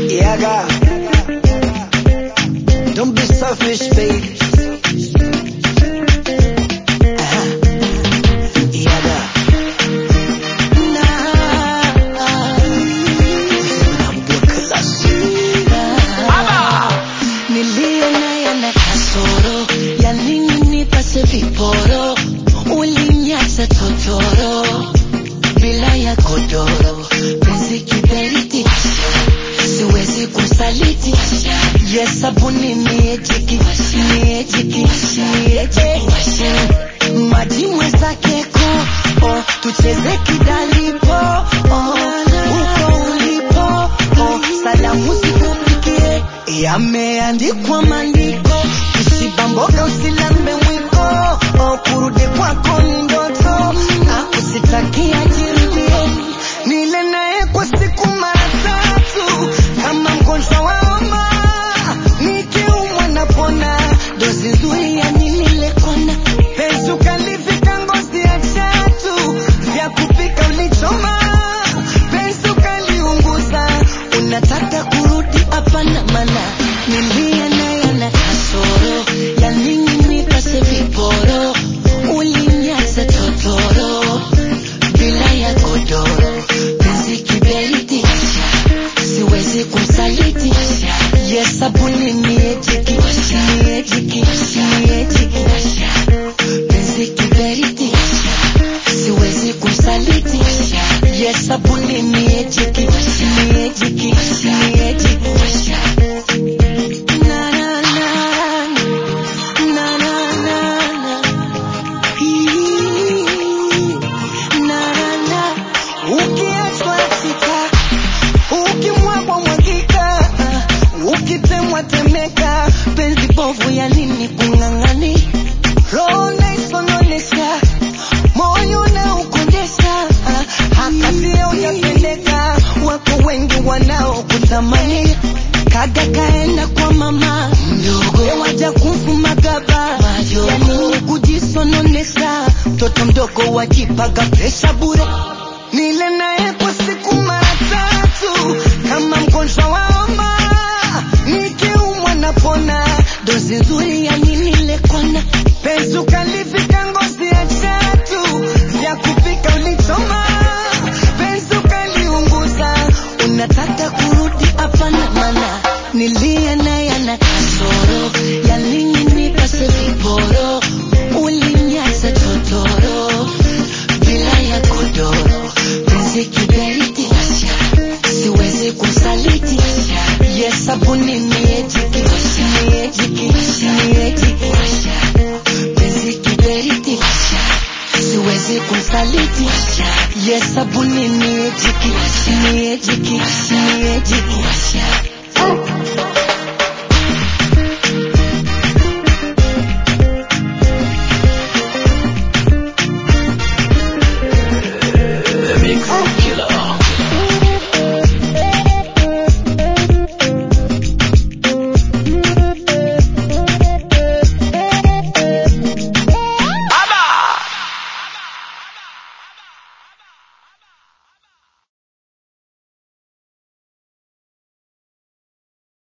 Yaga, don't be selfish, baby. Yaga, Niliona yana kasoro, ya nini nipase viporo, ulinyasa totoro, bila ya godoro, penzi kiberiti, siwezi kusaliti, yes sabuni miejiki, maji mwezake ko, tucheze kidalipo, uko ulipo, salamu sikufikie, yameandikwa maandiko, usibamboga usilambe mwiko, kurudi kwako ni ndoto, akusitakia jirudie, nile naye kwa siku mara 3, kama mgonjwa wa homa, nikiumwa napona, dozi nzuri ya nilile kona, penzi ukalivika ngozi ya chatu, vya kupika ulichoma, penzi ukaliunguza, unataka kurudi hapana mana, nilia naye ana kasoro, ya nini nipase viporo, ulinyasa totoro, bila ya godoro, penzi kiberiti, siwezi kumsaliti, yes sabuni miejiki, penzi kiberiti, siwezi kumsaliti, yes sabuni miejiki, na na na na na na na, ukiachwa achika, ukimwagwa mwagika, ukitemwa temeka, penzi bovu ya nini kung'ang'ani, roho naisononesha, moyo na ukondesha, hakati hujapendeka, wako wengi wanaokutamani, kaga kaenda kwa mama mdogo, waja kumfuma gaba, ya nini kujisononesha, mtoto mdogo wajipaga pesa bure, nile naye kwa siku mara 3, kama mgonjwa wa homa, nikiumwa napona, dozi nzuri ya nini ile kona, penzi ukalivika ngozi ya chatu, vya kupika ulichoma, penzi ukaliunguza, unataka kurudi hapana mana, nilia naye ana kasoro, ya nini nipase viporo, ulinyasa totoro, bila ya godoro, penzi kiberiti, siwezi kumsaliti, yes sabuni miejiki, penzi kiberiti, siwezi kumsaliti, yes sabuni miejiki,